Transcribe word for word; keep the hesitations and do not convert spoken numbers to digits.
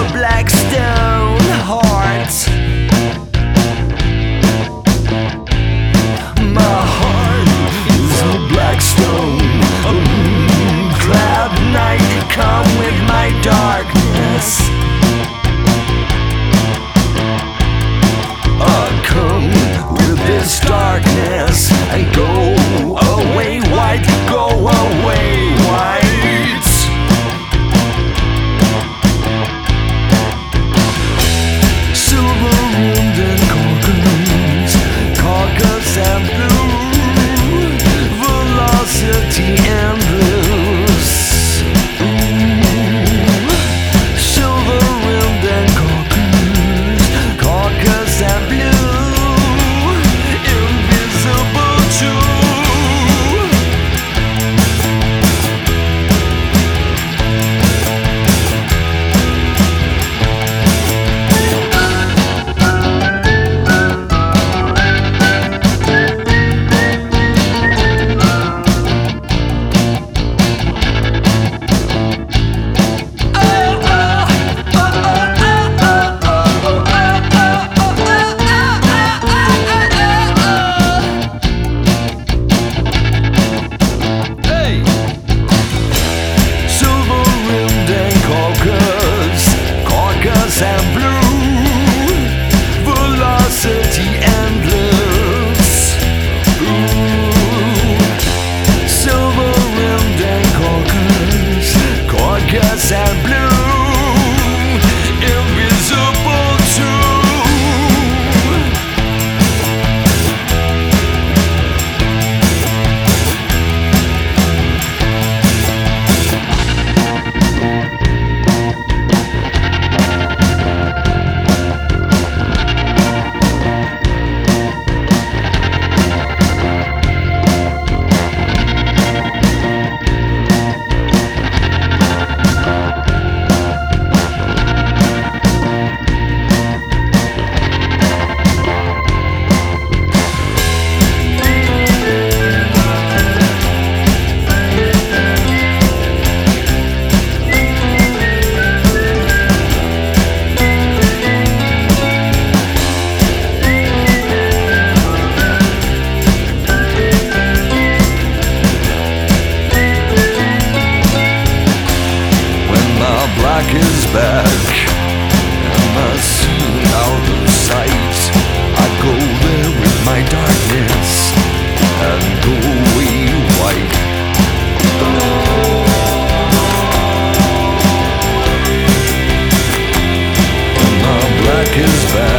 a black stone heart. My heart is a black stone. A moon cloud night, come with my darkness. Uh, come with this darkness and go away, white, go away, white. Silver rimmed and corkers, corkers and blue, velocity endless. Ooh. Silver rimmed and corkers, corkers and blue, invisible too. And blue, velocity endless. Ooh. Silver rimmed and corkers, corkers and blue, invisible too. Black is back, and my soon out of sight. I go there with my darkness and go away white. When my black is back.